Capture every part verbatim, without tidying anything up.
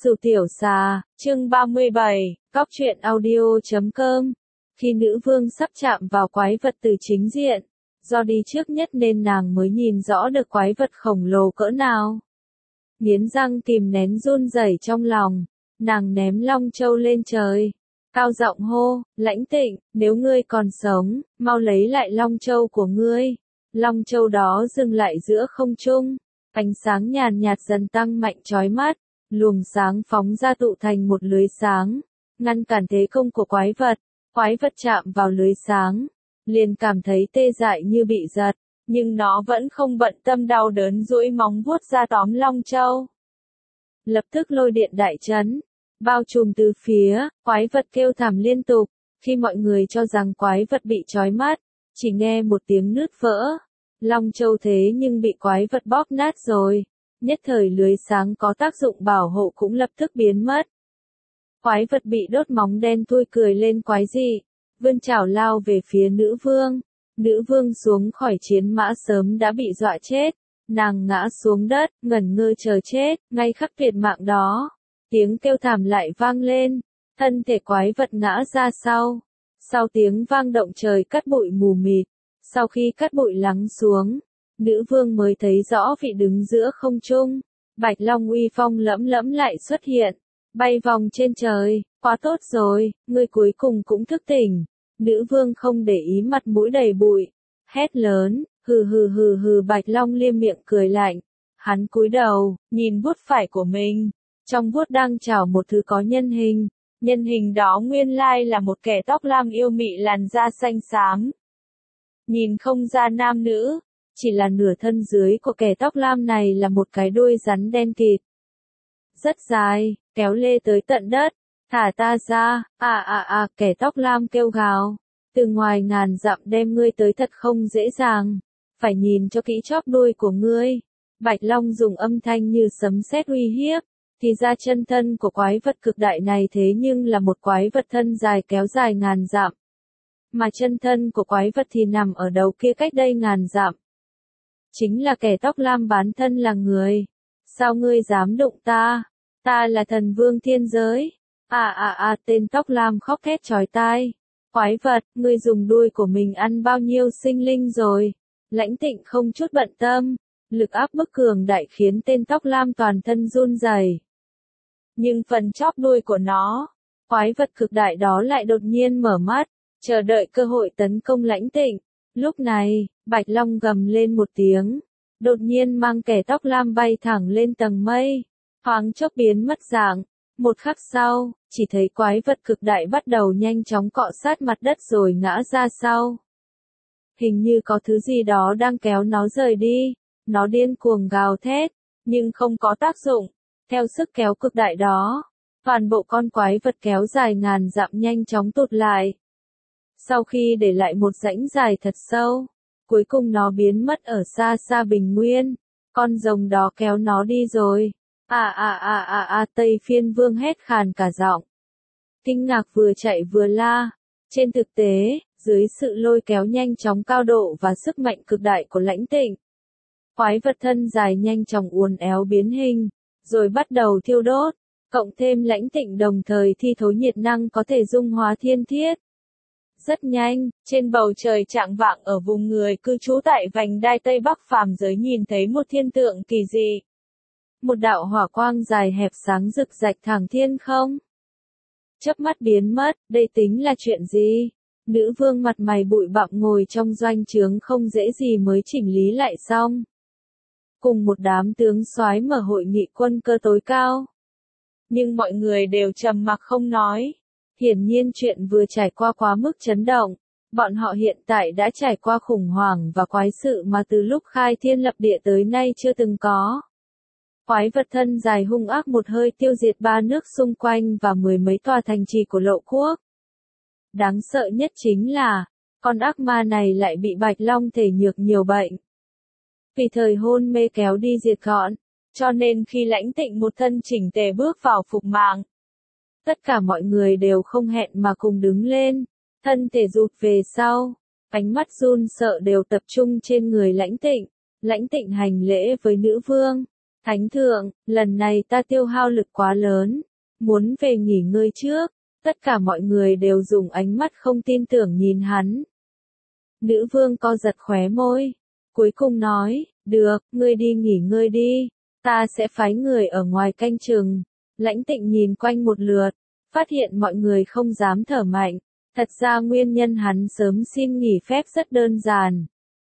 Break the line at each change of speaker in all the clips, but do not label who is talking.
Sủ tiểu xà, chương ba mươi bảy, cóc truyện audio chấm com. Khi nữ vương sắp chạm vào quái vật từ chính diện, do đi trước nhất nên nàng mới nhìn rõ được quái vật khổng lồ cỡ nào. Nghiến răng kìm nén run rẩy trong lòng, nàng ném long châu lên trời, cao giọng hô, Lãnh Tịnh, nếu ngươi còn sống, mau lấy lại long châu của ngươi. Long châu đó dừng lại giữa không trung, ánh sáng nhàn nhạt dần tăng mạnh chói mắt. Luồng sáng phóng ra tụ thành một lưới sáng, ngăn cản thế công của quái vật. Quái vật chạm vào lưới sáng, liền cảm thấy tê dại như bị giật, nhưng nó vẫn không bận tâm đau đớn duỗi móng vuốt ra tóm long châu. Lập tức lôi điện đại chấn, bao trùm từ phía, quái vật kêu thảm liên tục. Khi mọi người cho rằng quái vật bị trói mắt, chỉ nghe một tiếng nứt vỡ. Long châu thế nhưng bị quái vật bóp nát rồi. Nhất thời lưới sáng có tác dụng bảo hộ cũng lập tức biến mất. Quái vật bị đốt móng đen thui cười lên quái dị, vươn chảo lao về phía nữ vương. Nữ vương xuống khỏi chiến mã sớm đã bị dọa chết, nàng ngã xuống đất, ngẩn ngơ chờ chết, ngay khắc tuyệt mạng đó. Tiếng kêu thảm lại vang lên, thân thể quái vật ngã ra sau. Sau tiếng vang động trời cát bụi mù mịt, sau khi cát bụi lắng xuống, nữ vương mới thấy rõ vị đứng giữa không trung. Bạch Long uy phong lẫm lẫm lại xuất hiện, bay vòng trên trời. Quá tốt rồi, ngươi cuối cùng cũng thức tỉnh. Nữ vương không để ý mặt mũi đầy bụi, hét lớn, hừ hừ hừ hừ. Bạch Long liêm miệng cười lạnh, hắn cúi đầu, nhìn vuốt phải của mình, trong vuốt đang trào một thứ có nhân hình. Nhân hình đó nguyên lai là một kẻ tóc lam yêu mị làn da xanh xám. Nhìn không ra nam nữ, chỉ là nửa thân dưới của kẻ tóc lam này là một cái đuôi rắn đen kịt. Rất dài, kéo lê tới tận đất. Thả ta ra, à à à, kẻ tóc lam kêu gào. Từ ngoài ngàn dặm đem ngươi tới thật không dễ dàng. Phải nhìn cho kỹ chóp đuôi của ngươi. Bạch Long dùng âm thanh như sấm sét uy hiếp. Thì ra chân thân của quái vật cực đại này thế nhưng là một quái vật thân dài kéo dài ngàn dặm. Mà chân thân của quái vật thì nằm ở đầu kia cách đây ngàn dặm. Chính là kẻ tóc lam bán thân là người. Sao ngươi dám đụng ta? Ta là thần vương thiên giới. À à à, tên tóc lam khóc thét chói tai. Quái vật, ngươi dùng đuôi của mình ăn bao nhiêu sinh linh rồi? Lãnh Tịnh không chút bận tâm. Lực áp bức cường đại khiến tên tóc lam toàn thân run rẩy. Nhưng phần chóp đuôi của nó, quái vật cực đại đó lại đột nhiên mở mắt, chờ đợi cơ hội tấn công Lãnh Tịnh. Lúc này, Bạch Long gầm lên một tiếng, đột nhiên mang kẻ tóc lam bay thẳng lên tầng mây, thoáng chốc biến mất dạng. Một khắc sau, chỉ thấy quái vật cực đại bắt đầu nhanh chóng cọ sát mặt đất rồi ngã ra sau. Hình như có thứ gì đó đang kéo nó rời đi, nó điên cuồng gào thét, nhưng không có tác dụng. Theo sức kéo cực đại đó, toàn bộ con quái vật kéo dài ngàn dặm nhanh chóng tụt lại. Sau khi để lại một rãnh dài thật sâu, cuối cùng nó biến mất ở xa xa bình nguyên. Con rồng đó kéo nó đi rồi. À à à à à, Tây Phiên Vương hét khàn cả giọng. Kinh ngạc vừa chạy vừa la. Trên thực tế, dưới sự lôi kéo nhanh chóng cao độ và sức mạnh cực đại của Lãnh Tịnh, quái vật thân dài nhanh chóng uốn éo biến hình, rồi bắt đầu thiêu đốt. Cộng thêm Lãnh Tịnh đồng thời thi thố nhiệt năng có thể dung hóa thiên thiết. Rất nhanh, trên bầu trời trạng vạng ở vùng người cư trú tại vành đai Tây Bắc phàm giới nhìn thấy một thiên tượng kỳ dị. Một đạo hỏa quang dài hẹp sáng rực rạch thẳng thiên không. Chớp mắt biến mất, đây tính là chuyện gì? Nữ vương mặt mày bụi bặm ngồi trong doanh trướng không dễ gì mới chỉnh lý lại xong. Cùng một đám tướng soái mở hội nghị quân cơ tối cao. Nhưng mọi người đều trầm mặc không nói. Hiển nhiên chuyện vừa trải qua quá mức chấn động. Bọn họ hiện tại đã trải qua khủng hoảng và quái sự mà từ lúc khai thiên lập địa tới nay chưa từng có. Quái vật thân dài hung ác một hơi tiêu diệt ba nước xung quanh và mười mấy tòa thành trì của Lộ quốc. Đáng sợ nhất chính là, con ác ma này lại bị Bạch Long thể nhược nhiều bệnh. Vì thời hôn mê kéo đi diệt gọn, cho nên khi Lãnh Tịnh một thân chỉnh tề bước vào phục mạng, tất cả mọi người đều không hẹn mà cùng đứng lên, thân thể rụt về sau, ánh mắt run sợ đều tập trung trên người Lãnh Tịnh. Lãnh Tịnh hành lễ với nữ vương, Thánh thượng, lần này ta tiêu hao lực quá lớn, muốn về nghỉ ngơi trước. Tất cả mọi người đều dùng ánh mắt không tin tưởng nhìn hắn. Nữ vương co giật khóe môi, cuối cùng nói, được, ngươi đi nghỉ ngơi đi, ta sẽ phái người ở ngoài canh chừng. Lãnh Tịnh nhìn quanh một lượt, phát hiện mọi người không dám thở mạnh, thật ra nguyên nhân hắn sớm xin nghỉ phép rất đơn giản.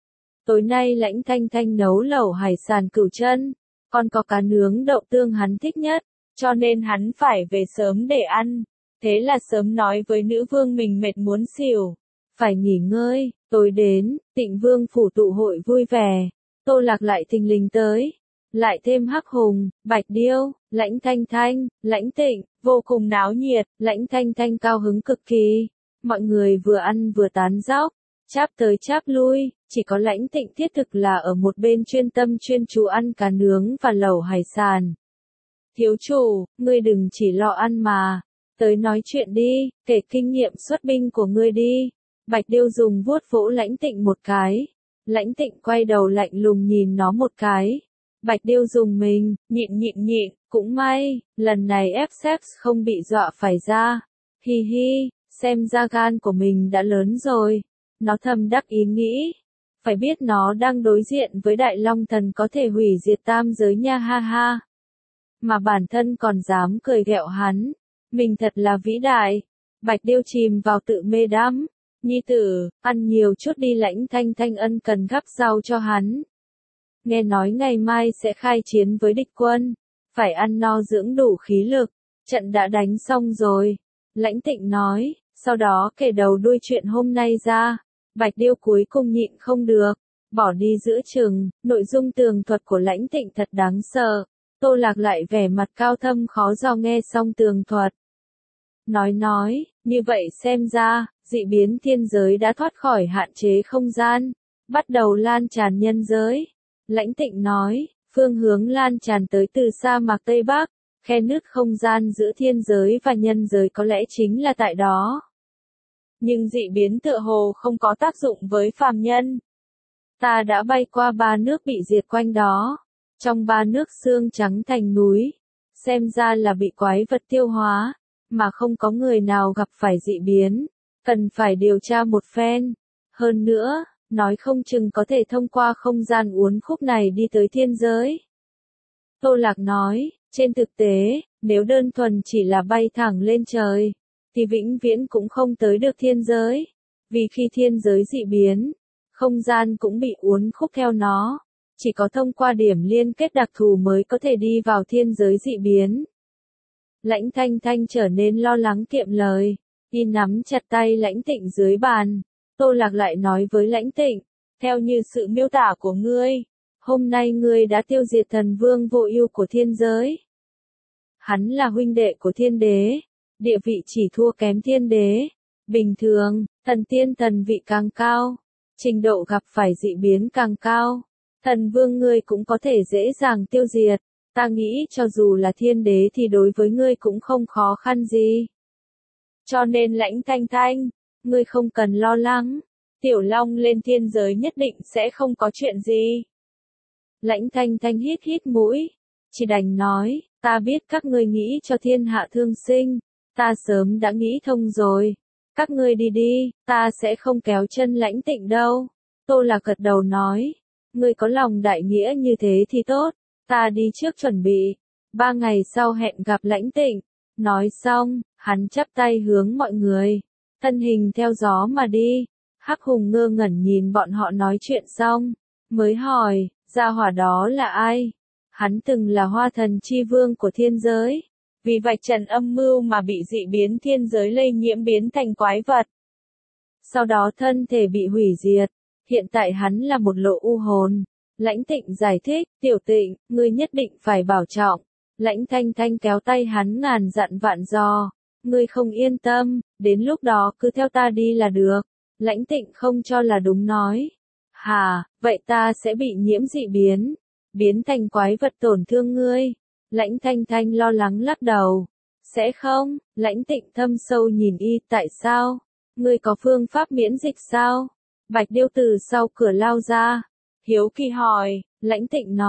Tối nay Lãnh Thanh Thanh nấu lẩu hải sản cửu chân, còn có cá nướng đậu tương hắn thích nhất, cho nên hắn phải về sớm để ăn. Thế là sớm nói với nữ vương mình mệt muốn xỉu, phải nghỉ ngơi. Tối đến, Tịnh Vương phủ tụ hội vui vẻ, Tô Lạc lại thình lình tới, lại thêm Hắc Hùng, Bạch Điêu, Lãnh Thanh Thanh, Lãnh Tịnh, vô cùng náo nhiệt. Lãnh Thanh Thanh cao hứng cực kỳ, mọi người vừa ăn vừa tán dóc, cháp tới cháp lui, chỉ có Lãnh Tịnh thiết thực là ở một bên chuyên tâm chuyên chú ăn cá nướng và lẩu hải sản. Thiếu chủ, ngươi đừng chỉ lo ăn mà, tới nói chuyện đi, kể kinh nghiệm xuất binh của ngươi đi. Bạch Điêu dùng vuốt vỗ Lãnh Tịnh một cái. Lãnh Tịnh quay đầu lạnh lùng nhìn nó một cái. Bạch Điêu dùng mình, nhịn nhịn nhịn, cũng may, lần này ép xếp không bị dọa phải ra. Hi hi, xem ra gan của mình đã lớn rồi. Nó thầm đắc ý nghĩ. Phải biết nó đang đối diện với Đại Long Thần có thể hủy diệt tam giới nha ha ha. Mà bản thân còn dám cười ghẹo hắn. Mình thật là vĩ đại. Bạch Điêu chìm vào tự mê đắm. Nhi tử, ăn nhiều chút đi. Lãnh Thanh Thanh ân cần gắp rau cho hắn. Nghe nói ngày mai sẽ khai chiến với địch quân. Phải ăn no dưỡng đủ khí lực. Trận đã đánh xong rồi. Lãnh Tịnh nói, sau đó kể đầu đuôi chuyện hôm nay ra. Bạch Điêu cuối cùng nhịn không được. Bỏ đi giữa chừng, nội dung tường thuật của Lãnh Tịnh thật đáng sợ. Tô Lạc lại vẻ mặt cao thâm khó dò nghe xong tường thuật. Nói nói, như vậy xem ra, dị biến thiên giới đã thoát khỏi hạn chế không gian, bắt đầu lan tràn nhân giới. Lãnh Tịnh nói, phương hướng lan tràn tới từ sa mạc Tây Bắc, khe nứt không gian giữa thiên giới và nhân giới có lẽ chính là tại đó. Nhưng dị biến tựa hồ không có tác dụng với phàm nhân. Ta đã bay qua ba nước bị diệt quanh đó. Trong ba nước xương trắng thành núi, xem ra là bị quái vật tiêu hóa, mà không có người nào gặp phải dị biến, cần phải điều tra một phen. Hơn nữa, nói không chừng có thể thông qua không gian uốn khúc này đi tới thiên giới. Tô Lạc nói, trên thực tế, nếu đơn thuần chỉ là bay thẳng lên trời, thì vĩnh viễn cũng không tới được thiên giới, vì khi thiên giới dị biến, không gian cũng bị uốn khúc theo nó. Chỉ có thông qua điểm liên kết đặc thù mới có thể đi vào thiên giới dị biến. Lãnh Thanh Thanh trở nên lo lắng kiệm lời, y nắm chặt tay Lãnh Tịnh dưới bàn. Tô Lạc lại nói với Lãnh Tịnh, theo như sự miêu tả của ngươi, hôm nay ngươi đã tiêu diệt thần vương vô ưu của thiên giới. Hắn là huynh đệ của thiên đế, địa vị chỉ thua kém thiên đế. Bình thường, thần tiên thần vị càng cao, trình độ gặp phải dị biến càng cao. Thần vương ngươi cũng có thể dễ dàng tiêu diệt, ta nghĩ cho dù là thiên đế thì đối với ngươi cũng không khó khăn gì. Cho nên Lãnh Thanh Thanh, ngươi không cần lo lắng, Tiểu Long lên thiên giới nhất định sẽ không có chuyện gì. Lãnh Thanh Thanh hít hít mũi, chỉ đành nói, ta biết các ngươi nghĩ cho thiên hạ thương sinh, ta sớm đã nghĩ thông rồi. Các ngươi đi đi, ta sẽ không kéo chân Lãnh Tịnh đâu. Tô Lạc gật đầu nói. Ngươi có lòng đại nghĩa như thế thì tốt, ta đi trước chuẩn bị, ba ngày sau hẹn gặp Lãnh Tịnh. Nói xong, hắn chắp tay hướng mọi người, thân hình theo gió mà đi. Hắc Hùng ngơ ngẩn nhìn bọn họ nói chuyện xong, mới hỏi, gia hỏa đó là ai? Hắn từng là Hoa Thần chi vương của thiên giới, vì vạch trần âm mưu mà bị dị biến thiên giới lây nhiễm biến thành quái vật. Sau đó thân thể bị hủy diệt. Hiện tại hắn là một lộ u hồn. Lãnh Tịnh giải thích, Tiểu Tịnh, ngươi nhất định phải bảo trọng. Lãnh Thanh Thanh kéo tay hắn ngàn dặn vạn dò. Ngươi không yên tâm, đến lúc đó cứ theo ta đi là được. Lãnh Tịnh không cho là đúng nói. Hà, vậy ta sẽ bị nhiễm dị biến, biến thành quái vật tổn thương ngươi. Lãnh Thanh Thanh lo lắng lắc đầu. Sẽ không, Lãnh Tịnh thâm sâu nhìn y, tại sao? Ngươi có phương pháp miễn dịch sao? Bạch Điêu từ sau cửa lao ra, hiếu kỳ hỏi. Lãnh Tịnh nói,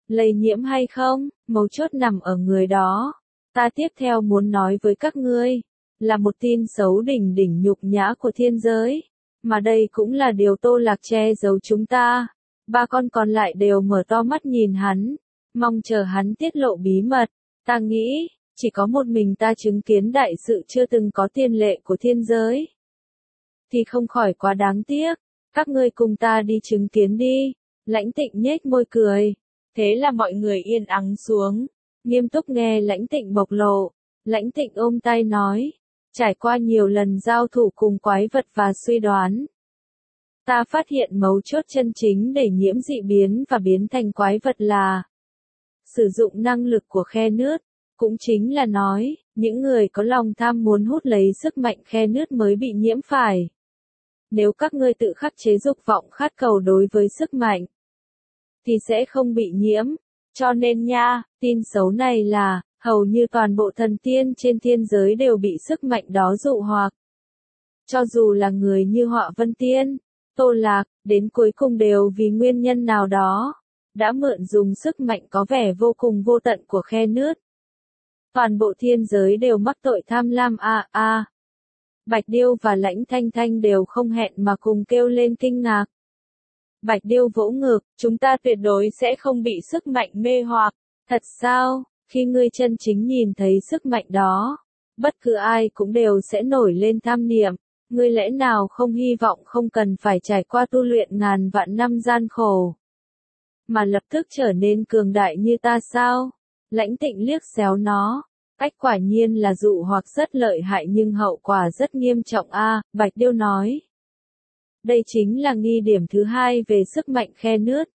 Lây nhiễm hay không, mấu chốt nằm ở người đó. Ta tiếp theo muốn nói với các ngươi, là một tin xấu đỉnh đỉnh nhục nhã của thiên giới. Mà đây cũng là điều Tô Lạc che giấu chúng ta. Ba con còn lại đều mở to mắt nhìn hắn, mong chờ hắn tiết lộ bí mật. Ta nghĩ, chỉ có một mình ta chứng kiến đại sự chưa từng có tiền lệ của thiên giới. Thì không khỏi quá đáng tiếc, các ngươi cùng ta đi chứng kiến đi. Lãnh Tịnh nhếch môi cười. Thế là mọi người yên ắng xuống, nghiêm túc nghe Lãnh Tịnh bộc lộ. Lãnh Tịnh ôm tay nói, trải qua nhiều lần giao thủ cùng quái vật và suy đoán, ta phát hiện mấu chốt chân chính để nhiễm dị biến và biến thành quái vật là sử dụng năng lực của khe nứt. Cũng chính là nói, những người có lòng tham muốn hút lấy sức mạnh khe nứt mới bị nhiễm phải. Nếu các ngươi tự khắc chế dục vọng khát cầu đối với sức mạnh, thì sẽ không bị nhiễm. Cho nên nha, tin xấu này là, hầu như toàn bộ thần tiên trên thiên giới đều bị sức mạnh đó dụ hoặc. Cho dù là người như Họa Vân Tiên, Tô Lạc, đến cuối cùng đều vì nguyên nhân nào đó, đã mượn dùng sức mạnh có vẻ vô cùng vô tận của khe nứt. Toàn bộ thiên giới đều mắc tội tham lam a a. Bạch Điêu và Lãnh Thanh Thanh đều không hẹn mà cùng kêu lên kinh ngạc. Bạch Điêu vỗ ngực, chúng ta tuyệt đối sẽ không bị sức mạnh mê hoặc. Thật sao, khi ngươi chân chính nhìn thấy sức mạnh đó, bất cứ ai cũng đều sẽ nổi lên tham niệm. Ngươi lẽ nào không hy vọng không cần phải trải qua tu luyện ngàn vạn năm gian khổ, mà lập tức trở nên cường đại như ta sao? Lãnh Tịnh liếc xéo nó. Cách quả nhiên là dụ hoặc rất lợi hại nhưng hậu quả rất nghiêm trọng a. Bạch Điêu nói. Đây chính là nghi điểm thứ hai về sức mạnh khe nứt.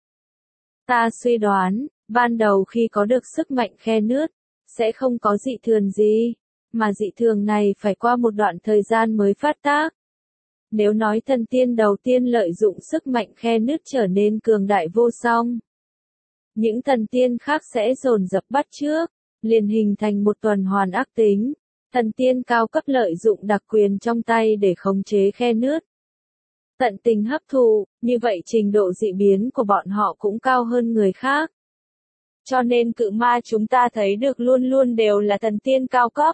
Ta suy đoán, ban đầu khi có được sức mạnh khe nứt, sẽ không có dị thường gì, mà dị thường này phải qua một đoạn thời gian mới phát tác. Nếu nói thần tiên đầu tiên lợi dụng sức mạnh khe nứt trở nên cường đại vô song, những thần tiên khác sẽ dồn dập bắt chước, liền hình thành một tuần hoàn ác tính. Thần tiên cao cấp lợi dụng đặc quyền trong tay để khống chế khe nứt, tận tình hấp thụ, như vậy trình độ dị biến của bọn họ cũng cao hơn người khác. Cho nên cự ma chúng ta thấy được luôn luôn đều là thần tiên cao cấp.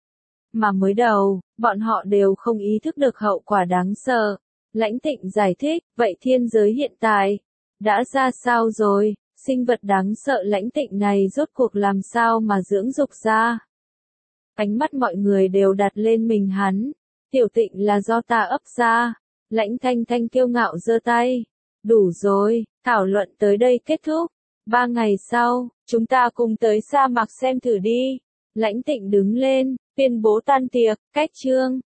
Mà mới đầu, bọn họ đều không ý thức được hậu quả đáng sợ. Lãnh Tịnh giải thích, vậy thiên giới hiện tại đã ra sao rồi? Sinh vật đáng sợ Lãnh Tịnh này rốt cuộc làm sao mà dưỡng dục ra? Ánh mắt mọi người đều đặt lên mình hắn. Tiểu Tịnh là do ta ấp ra. Lãnh Thanh Thanh kiêu ngạo giơ tay. Đủ rồi, thảo luận tới đây kết thúc. Ba ngày sau, chúng ta cùng tới sa mạc xem thử đi. Lãnh Tịnh đứng lên, tuyên bố tan tiệc, cách chương.